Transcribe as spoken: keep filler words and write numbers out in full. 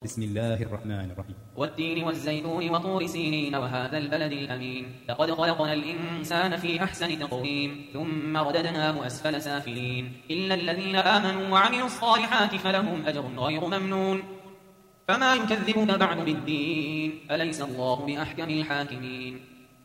بسم الله الرحمن الرحيم. والتين والزيتون وطور سينين وهذا البلد الأمين لقد خلقنا الإنسان في أحسن تقويم ثم رددناه أسفل سافلين إلا الذين آمنوا وعملوا الصالحات فلهم أجر غير ممنون فما يكذبك بعد بالدين أليس الله بأحكم الحاكمين.